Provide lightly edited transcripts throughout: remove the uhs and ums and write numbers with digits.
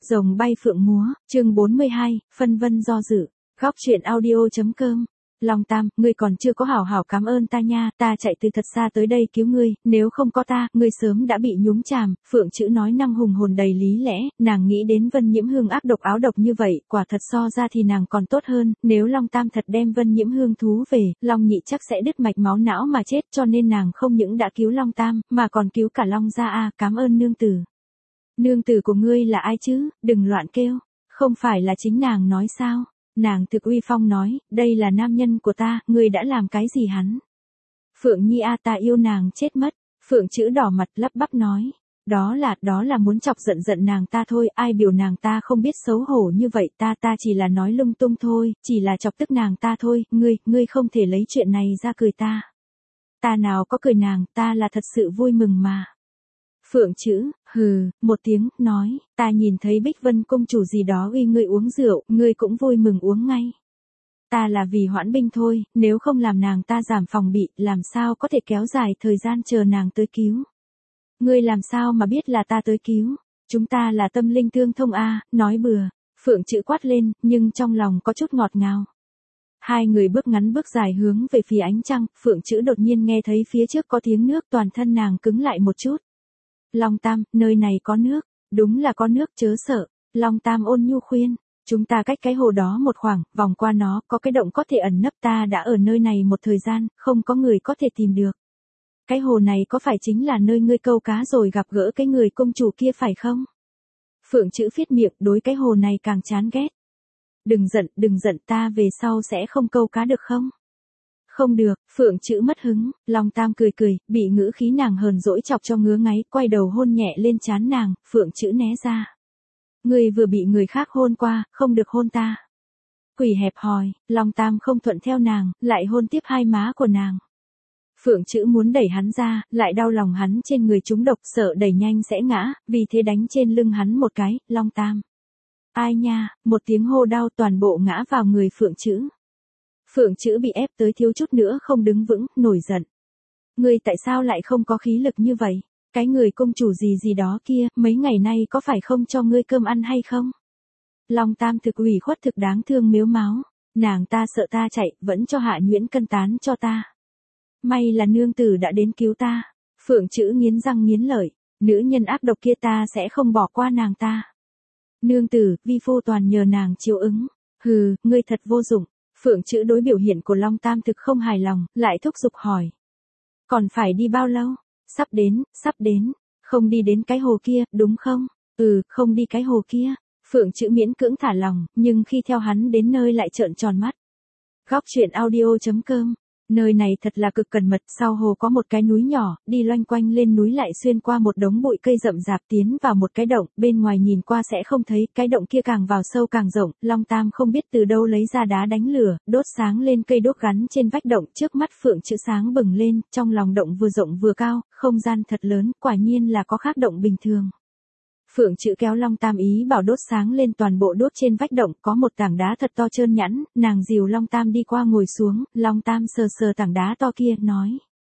Rồng bay phượng múa, chương 42, phân vân do dự. Góc truyện audio.com. Long Tam, ngươi còn chưa có hảo hảo cảm ơn ta nha, ta chạy từ thật xa tới đây cứu ngươi, nếu không có ta, ngươi sớm đã bị nhúng chàm. Phượng chữ nói năng hùng hồn đầy lý lẽ, nàng nghĩ đến Vân Nhiễm Hương ác độc áo độc như vậy, quả thật so ra thì nàng còn tốt hơn, nếu Long Tam thật đem Vân Nhiễm Hương thú về, Long Nhị chắc sẽ đứt mạch máu não mà chết, cho nên nàng không những đã cứu Long Tam, mà còn cứu cả Long gia a, cảm ơn nương tử. Nương tử của ngươi là ai chứ, đừng loạn kêu, không phải là chính nàng nói sao? Nàng thực uy phong nói, đây là nam nhân của ta, ngươi đã làm cái gì hắn? Phượng Nhi a, ta yêu nàng chết mất. Phượng chữ đỏ mặt lắp bắp nói, đó là muốn chọc giận nàng ta thôi, ai biểu nàng ta không biết xấu hổ như vậy, ta chỉ là nói lung tung thôi, chỉ là chọc tức nàng ta thôi, ngươi không thể lấy chuyện này ra cười ta. Ta nào có cười nàng, ta là thật sự vui mừng mà. Phượng chữ, hừ, một tiếng, nói, ta nhìn thấy Bích Vân công chủ gì đó uy ngươi uống rượu, ngươi cũng vui mừng uống ngay. Ta là vì hoãn binh thôi, nếu không làm nàng ta giảm phòng bị, làm sao có thể kéo dài thời gian chờ nàng tới cứu. Ngươi làm sao mà biết là ta tới cứu, chúng ta là tâm linh tương thông a, nói bừa. Phượng chữ quát lên, nhưng trong lòng có chút ngọt ngào. Hai người bước ngắn bước dài hướng về phía ánh trăng, Phượng chữ đột nhiên nghe thấy phía trước có tiếng nước, toàn thân nàng cứng lại một chút. Long Tam, nơi này có nước, đúng là có nước chớ sợ. Long Tam ôn nhu khuyên, chúng ta cách cái hồ đó một khoảng, vòng qua nó, có cái động có thể ẩn nấp, ta đã ở nơi này một thời gian, không có người có thể tìm được. Cái hồ này có phải chính là nơi ngươi câu cá rồi gặp gỡ cái người công chủ kia phải không? Phượng chữ phiết miệng, đối cái hồ này càng chán ghét. Đừng giận, ta về sau sẽ không câu cá được không? Không được, Phượng chữ mất hứng, Long Tam cười, bị ngữ khí nàng hờn dỗi chọc cho ngứa ngáy, quay đầu hôn nhẹ lên trán nàng, Phượng chữ né ra. Ngươi vừa bị người khác hôn qua, không được hôn ta. Quỷ hẹp hòi, Long Tam không thuận theo nàng, lại hôn tiếp hai má của nàng. Phượng chữ muốn đẩy hắn ra, lại đau lòng hắn trên người trúng độc, sợ đẩy nhanh sẽ ngã, vì thế đánh trên lưng hắn một cái, Long Tam. Ai nha, một tiếng hô đau, toàn bộ ngã vào người Phượng chữ. Phượng chữ bị ép tới thiếu chút nữa không đứng vững, nổi giận. Ngươi tại sao lại không có khí lực như vậy? Cái người công chủ gì đó kia, mấy ngày nay có phải không cho ngươi cơm ăn hay không? Long Tam thực ủy khuất thực đáng thương mếu máo. Nàng ta sợ ta chạy, vẫn cho Hạ Nhuyễn cân tán cho ta. May là nương tử đã đến cứu ta. Phượng chữ nghiến răng nghiến lợi. Nữ nhân ác độc kia ta sẽ không bỏ qua nàng ta. Nương tử, vi phu toàn nhờ nàng chiếu ứng. Hừ, ngươi thật vô dụng. Phượng chữ đối biểu hiện của Long Tam thực không hài lòng, lại thúc giục hỏi. Còn phải đi bao lâu? Sắp đến. Không đi đến cái hồ kia, đúng không? Không đi cái hồ kia. Phượng chữ miễn cưỡng thả lòng, nhưng khi theo hắn đến nơi lại trợn tròn mắt. Góc truyện audio.com. Nơi này thật là cực cẩn mật, sau hồ có một cái núi nhỏ, đi loanh quanh lên núi lại xuyên qua một đống bụi cây rậm rạp tiến vào một cái động, bên ngoài nhìn qua sẽ không thấy, cái động kia càng vào sâu càng rộng, Long Tam không biết từ đâu lấy ra đá đánh lửa, đốt sáng lên cây đốt gắn trên vách động, trước mắt Phượng chữ sáng bừng lên, trong lòng động vừa rộng vừa cao, không gian thật lớn, quả nhiên là có khác động bình thường. Phượng chữ kéo Long Tam ý bảo đốt sáng lên toàn bộ đốt trên vách động, có một tảng đá thật to trơn nhẵn, nàng dìu Long Tam đi qua ngồi xuống, Long Tam sờ tảng đá to kia, nói.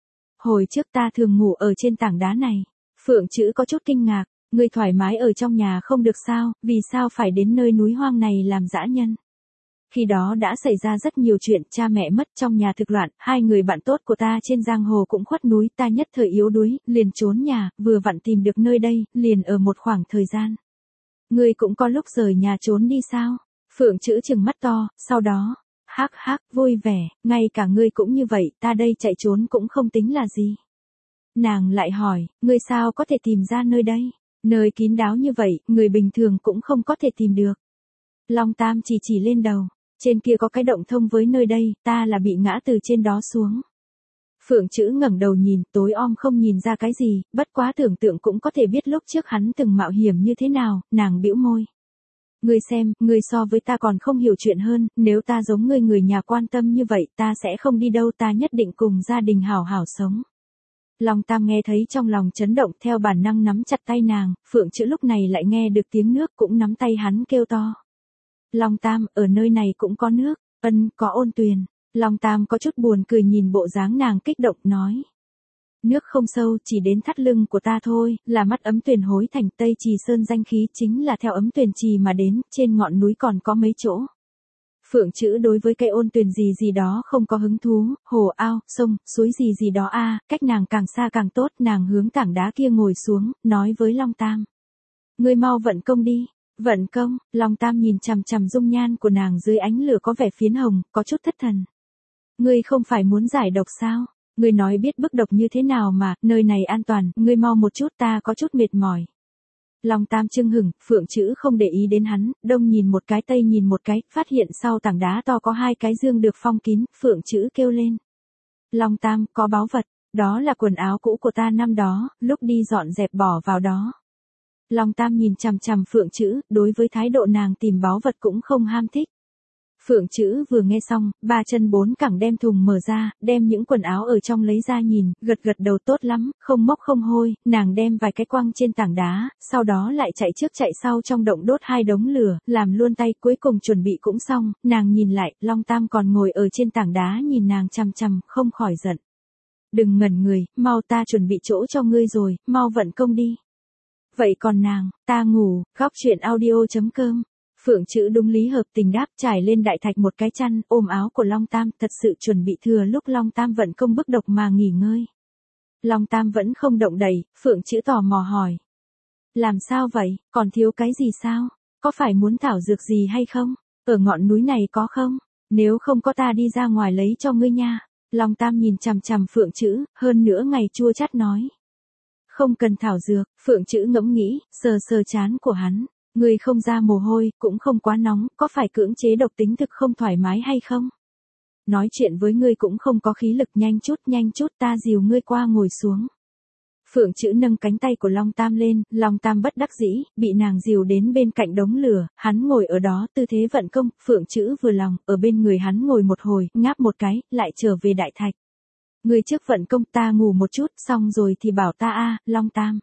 Hồi trước ta thường ngủ ở trên tảng đá này. Phượng chữ có chút kinh ngạc, ngươi thoải mái ở trong nhà không được sao, vì sao phải đến nơi núi hoang này làm dã nhân? Khi đó đã xảy ra rất nhiều chuyện, cha mẹ mất, trong nhà thực loạn, hai người bạn tốt của ta trên giang hồ cũng khuất núi, ta nhất thời yếu đuối, liền trốn nhà, vừa vặn tìm được nơi đây, liền ở một khoảng thời gian. Ngươi cũng có lúc rời nhà trốn đi sao? Phượng chữ trừng mắt to, sau đó, hắc, vui vẻ, ngay cả ngươi cũng như vậy, ta đây chạy trốn cũng không tính là gì. Nàng lại hỏi, ngươi sao có thể tìm ra nơi đây? Nơi kín đáo như vậy, người bình thường cũng không có thể tìm được. Long Tam chỉ lên đầu. Trên kia có cái động thông với nơi đây, ta là bị ngã từ trên đó xuống. Phượng chữ ngẩng đầu nhìn, tối om không nhìn ra cái gì, bất quá tưởng tượng cũng có thể biết lúc trước hắn từng mạo hiểm như thế nào, nàng bĩu môi. Ngươi xem, ngươi so với ta còn không hiểu chuyện hơn, nếu ta giống ngươi người nhà quan tâm như vậy, ta sẽ không đi đâu, ta nhất định cùng gia đình hảo hảo sống. Long Tam nghe thấy trong lòng chấn động, theo bản năng nắm chặt tay nàng, Phượng chữ lúc này lại nghe được tiếng nước, cũng nắm tay hắn kêu to. Long Tam, ở nơi này cũng có nước, có ôn tuyền. Long Tam có chút buồn cười nhìn bộ dáng nàng kích động, nói. Nước không sâu chỉ đến thắt lưng của ta thôi, là mắt Ấm Tuyền hối thành Tây Trì Sơn danh khí chính là theo Ấm Tuyền Trì mà đến, trên ngọn núi còn có mấy chỗ. Phượng Chữ đối với cây Ôn Tuyền gì gì đó không có hứng thú, hồ ao, sông, suối gì gì đó cách nàng càng xa càng tốt, nàng hướng tảng đá kia ngồi xuống, nói với Long Tam. Ngươi mau vận công đi. Vận công, Long Tam nhìn chằm chằm dung nhan của nàng dưới ánh lửa có vẻ phiến hồng, có chút thất thần. Ngươi không phải muốn giải độc sao? Ngươi nói biết bức độc như thế nào mà, nơi này an toàn, ngươi mau một chút, ta có chút mệt mỏi. Long Tam chưng hửng, Phượng Chữ không để ý đến hắn, đông nhìn một cái tây nhìn một cái, phát hiện sau tảng đá to có hai cái dương được phong kín, Phượng Chữ kêu lên. Long Tam, có báu vật, đó là quần áo cũ của ta năm đó, lúc đi dọn dẹp bỏ vào đó. Long Tam nhìn chằm chằm Phượng Chữ, đối với thái độ nàng tìm báu vật cũng không ham thích. Phượng Chữ vừa nghe xong, ba chân bốn cẳng đem thùng mở ra, đem những quần áo ở trong lấy ra nhìn, gật gật đầu tốt lắm, không mốc không hôi, nàng đem vài cái quăng trên tảng đá, sau đó lại chạy trước chạy sau trong động đốt hai đống lửa, làm luôn tay, cuối cùng chuẩn bị cũng xong, nàng nhìn lại, Long Tam còn ngồi ở trên tảng đá nhìn nàng chằm chằm, không khỏi giận. Đừng ngẩn người, mau ta chuẩn bị chỗ cho ngươi rồi, mau vận công đi. Vậy còn nàng, ta ngủ, góc chuyện audio.com. Phượng Chữ đúng lý hợp tình đáp, trải lên đại thạch một cái chăn, ôm áo của Long Tam, thật sự chuẩn bị thừa lúc Long Tam vận công bức độc mà nghỉ ngơi. Long Tam vẫn không động đậy, Phượng Chữ tò mò hỏi. Làm sao vậy, còn thiếu cái gì sao? Có phải muốn thảo dược gì hay không? Ở ngọn núi này có không? Nếu không có ta đi ra ngoài lấy cho ngươi nha. Long Tam nhìn chằm chằm Phượng Chữ, hơn nữa ngày chua chát nói. Không cần thảo dược, Phượng Chữ ngẫm nghĩ, sờ sờ trán của hắn. Người không ra mồ hôi, cũng không quá nóng, có phải cưỡng chế độc tính thực không thoải mái hay không? Nói chuyện với ngươi cũng không có khí lực, nhanh chút ta dìu ngươi qua ngồi xuống. Phượng Chữ nâng cánh tay của Long Tam lên, Long Tam bất đắc dĩ, bị nàng dìu đến bên cạnh đống lửa, hắn ngồi ở đó tư thế vận công, Phượng Chữ vừa lòng, ở bên người hắn ngồi một hồi, ngáp một cái, lại trở về đại thạch. Ngươi trước vận công, ta ngủ một chút, xong rồi thì bảo ta Long Tam.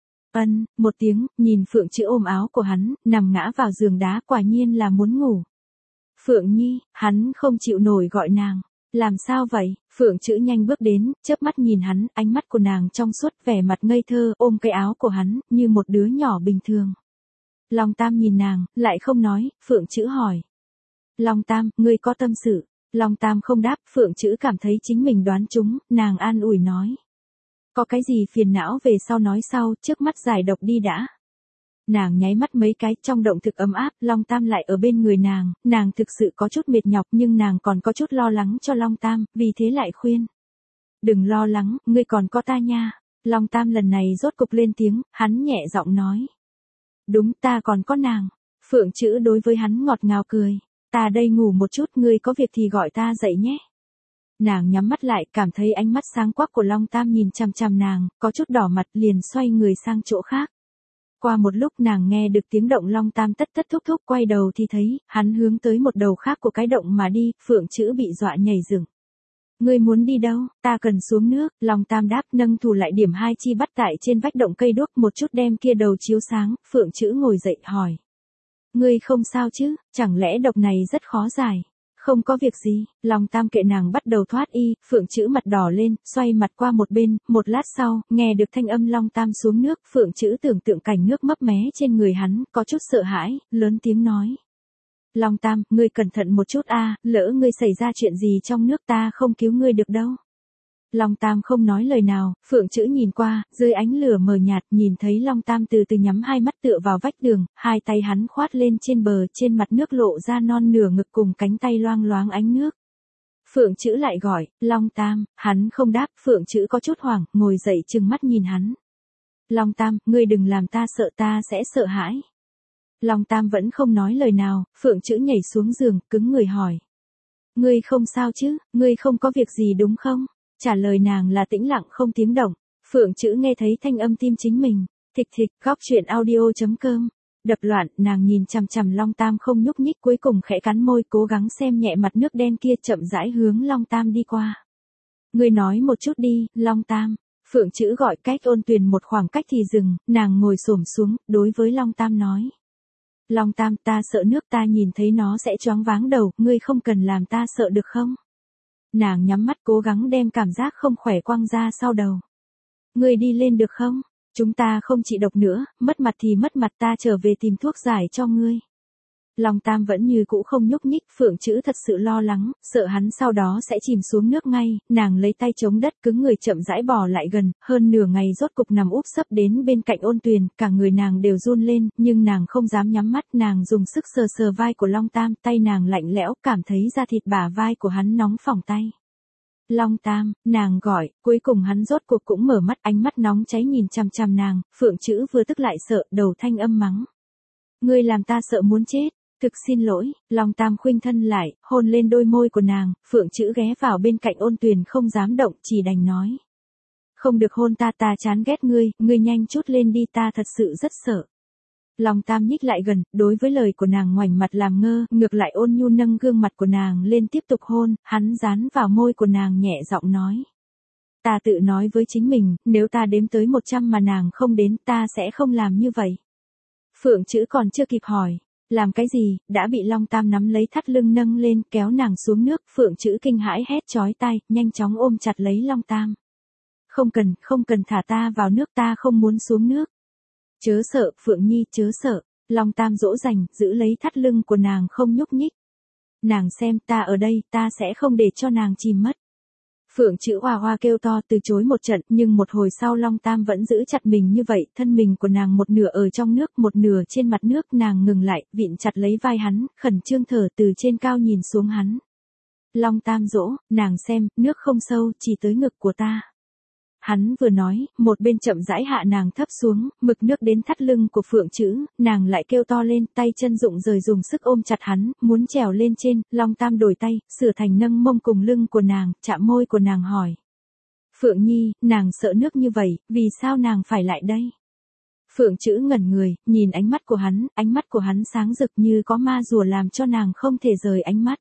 Một tiếng, nhìn Phượng Chữ ôm áo của hắn, nằm ngã vào giường đá, quả nhiên là muốn ngủ. Phượng Nhi, hắn không chịu nổi gọi nàng. Làm sao vậy? Phượng Chữ nhanh bước đến, chớp mắt nhìn hắn, ánh mắt của nàng trong suốt, vẻ mặt ngây thơ, ôm cái áo của hắn, như một đứa nhỏ bình thường. Long Tam nhìn nàng, lại không nói, Phượng Chữ hỏi. Long Tam, ngươi có tâm sự? Long Tam không đáp, Phượng Chữ cảm thấy chính mình đoán trúng, nàng an ủi nói. Có cái gì phiền não về sau nói sau, trước mắt giải độc đi đã. Nàng nháy mắt mấy cái, trong động thực ấm áp, Long Tam lại ở bên người nàng thực sự có chút mệt nhọc nhưng nàng còn có chút lo lắng cho Long Tam, vì thế lại khuyên. Đừng lo lắng, ngươi còn có ta nha. Long Tam lần này rốt cục lên tiếng, hắn nhẹ giọng nói. Đúng, ta còn có nàng. Phượng Chữ đối với hắn ngọt ngào cười. Ta đây ngủ một chút, ngươi có việc thì gọi ta dậy nhé. Nàng nhắm mắt lại, cảm thấy ánh mắt sáng quắc của Long Tam nhìn chằm chằm nàng, có chút đỏ mặt, liền xoay người sang chỗ khác. Qua một lúc nàng nghe được tiếng động Long Tam tất thúc thúc, quay đầu thì thấy, hắn hướng tới một đầu khác của cái động mà đi, Phượng Chữ bị dọa nhảy dựng. Ngươi muốn đi đâu? Ta cần xuống nước. Long Tam đáp, nâng thủ lại điểm hai chi bắt tại trên vách động cây đuốc, một chút đem kia đầu chiếu sáng. Phượng Chữ ngồi dậy hỏi. Ngươi không sao chứ, chẳng lẽ độc này rất khó giải? Không có việc gì. Long Tam kệ nàng bắt đầu thoát y, Phượng Chữ mặt đỏ lên, xoay mặt qua một bên, một lát sau, nghe được thanh âm Long Tam xuống nước, Phượng Chữ tưởng tượng cảnh nước mấp mé trên người hắn, có chút sợ hãi, lớn tiếng nói. Long Tam, ngươi cẩn thận một chút lỡ ngươi xảy ra chuyện gì trong nước ta không cứu ngươi được đâu. Long Tam không nói lời nào, Phượng Chữ nhìn qua, dưới ánh lửa mờ nhạt, nhìn thấy Long Tam từ từ nhắm hai mắt tựa vào vách đường, hai tay hắn khoát lên trên bờ, trên mặt nước lộ ra non nửa ngực cùng cánh tay loang loáng ánh nước. Phượng Chữ lại gọi, Long Tam, hắn không đáp, Phượng Chữ có chút hoảng, ngồi dậy trừng mắt nhìn hắn. Long Tam, ngươi đừng làm ta sợ, ta sẽ sợ hãi. Long Tam vẫn không nói lời nào, Phượng Chữ nhảy xuống giường, cứng người hỏi. Ngươi không sao chứ, ngươi không có việc gì đúng không? Trả lời nàng là tĩnh lặng không tiếng động. Phượng Chữ nghe thấy thanh âm tim chính mình. Thịch thịch, góc chuyện audio.com. Đập loạn, nàng nhìn chằm chằm Long Tam không nhúc nhích, cuối cùng khẽ cắn môi, cố gắng xem nhẹ mặt nước đen kia, chậm rãi hướng Long Tam đi qua. Ngươi nói một chút đi, Long Tam. Phượng Chữ gọi cách Ôn Tuyền một khoảng cách thì dừng, nàng ngồi xổm xuống, đối với Long Tam nói. Long Tam, ta sợ nước, ta nhìn thấy nó sẽ choáng váng đầu, ngươi không cần làm ta sợ được không? Nàng nhắm mắt cố gắng đem cảm giác không khỏe quăng ra sau đầu. Ngươi đi lên được không? Chúng ta không trị độc nữa, mất mặt thì mất mặt, ta trở về tìm thuốc giải cho ngươi. Long Tam vẫn như cũ không nhúc nhích, Phượng Chữ thật sự lo lắng, sợ hắn sau đó sẽ chìm xuống nước ngay, nàng lấy tay chống đất cứng người chậm rãi bò lại gần, hơn nửa ngày rốt cục nằm úp sấp đến bên cạnh Ôn Tuyền, cả người nàng đều run lên, nhưng nàng không dám nhắm mắt, nàng dùng sức sờ sờ vai của Long Tam, tay nàng lạnh lẽo, cảm thấy da thịt bả vai của hắn nóng phỏng tay. Long Tam, nàng gọi, cuối cùng hắn rốt cuộc cũng mở mắt, ánh mắt nóng cháy nhìn chằm chằm nàng, Phượng Chữ vừa tức lại sợ, đầu thanh âm mắng. Ngươi làm ta sợ muốn chết. Thực xin lỗi, Long Tam khuynh thân lại, hôn lên đôi môi của nàng, Phượng Chữ ghé vào bên cạnh Ôn Tuyền không dám động, chỉ đành nói. Không được hôn ta, ta chán ghét ngươi nhanh chút lên đi, ta thật sự rất sợ. Long Tam nhích lại gần, đối với lời của nàng ngoảnh mặt làm ngơ, ngược lại ôn nhu nâng gương mặt của nàng lên tiếp tục hôn, hắn dán vào môi của nàng nhẹ giọng nói. Ta tự nói với chính mình, nếu ta đếm tới 100 mà nàng không đến, ta sẽ không làm như vậy. Phượng Chữ còn chưa kịp hỏi. Làm cái gì, đã bị Long Tam nắm lấy thắt lưng nâng lên, kéo nàng xuống nước, Phượng Chữ kinh hãi hét chói tai, nhanh chóng ôm chặt lấy Long Tam. Không cần thả ta vào nước, ta không muốn xuống nước. Chớ sợ, Phượng Nhi, chớ sợ. Long Tam dỗ dành, giữ lấy thắt lưng của nàng không nhúc nhích. Nàng xem, ta ở đây, ta sẽ không để cho nàng chìm mất. Phượng Chữ hoa hoa kêu to từ chối một trận, nhưng một hồi sau Long Tam vẫn giữ chặt mình như vậy, thân mình của nàng một nửa ở trong nước, một nửa trên mặt nước, nàng ngừng lại, vịn chặt lấy vai hắn, khẩn trương thở từ trên cao nhìn xuống hắn. Long Tam dỗ, nàng xem, nước không sâu, chỉ tới ngực của ta. Hắn vừa nói, một bên chậm rãi hạ nàng thấp xuống, mực nước đến thắt lưng của Phượng Chữ, nàng lại kêu to lên, tay chân rụng rời dùng sức ôm chặt hắn, muốn trèo lên trên, Long Tam đổi tay, sửa thành nâng mông cùng lưng của nàng, chạm môi của nàng hỏi. Phượng Nhi, nàng sợ nước như vậy, vì sao nàng phải lại đây? Phượng Chữ ngẩn người, nhìn ánh mắt của hắn sáng rực như có ma rùa làm cho nàng không thể rời ánh mắt.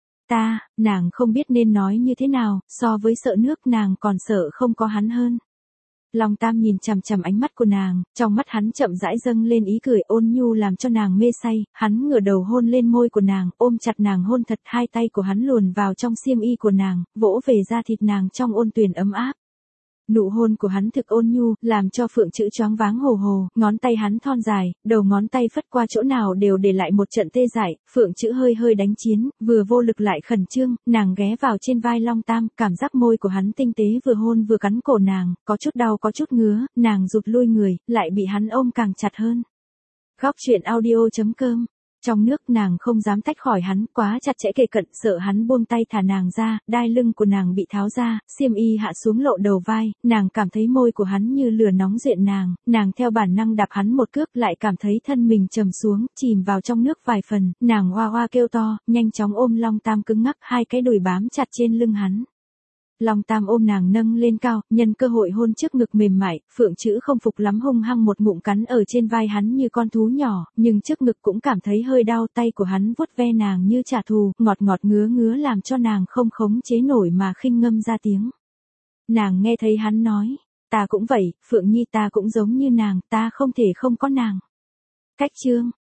Nàng không biết nên nói như thế nào, so với sợ nước nàng còn sợ không có hắn hơn. Long Tam nhìn chằm chằm ánh mắt của nàng, trong mắt hắn chậm rãi dâng lên ý cười ôn nhu làm cho nàng mê say, hắn ngửa đầu hôn lên môi của nàng, ôm chặt nàng hôn thật, hai tay của hắn luồn vào trong xiêm y của nàng, vỗ về da thịt nàng trong Ôn Tuyền ấm áp. Nụ hôn của hắn thực ôn nhu, làm cho Phượng Chữ choáng váng hồ hồ, ngón tay hắn thon dài, đầu ngón tay phất qua chỗ nào đều để lại một trận tê dại, Phượng Chữ hơi hơi đánh chiến, vừa vô lực lại khẩn trương, nàng ghé vào trên vai Long Tam, cảm giác môi của hắn tinh tế vừa hôn vừa cắn cổ nàng, có chút đau có chút ngứa, nàng rụt lui người, lại bị hắn ôm càng chặt hơn. Góc truyện audio.com. Trong nước nàng không dám tách khỏi hắn, quá chặt chẽ kề cận, sợ hắn buông tay thả nàng ra, đai lưng của nàng bị tháo ra, xiêm y hạ xuống lộ đầu vai, nàng cảm thấy môi của hắn như lửa nóng duyện nàng theo bản năng đạp hắn một cước, lại cảm thấy thân mình trầm xuống, chìm vào trong nước vài phần, nàng hoa hoa kêu to, nhanh chóng ôm Long Tam cứng ngắc, hai cái đùi bám chặt trên lưng hắn. Long Tam ôm nàng nâng lên cao, nhân cơ hội hôn trước ngực mềm mại, Phượng Chữ không phục lắm hung hăng một ngụm cắn ở trên vai hắn như con thú nhỏ, nhưng trước ngực cũng cảm thấy hơi đau, tay của hắn vuốt ve nàng như trả thù, ngọt ngọt ngứa ngứa làm cho nàng không khống chế nổi mà khinh ngâm ra tiếng. Nàng nghe thấy hắn nói, ta cũng vậy, Phượng Nhi ta cũng giống như nàng, ta không thể không có nàng. Cách chương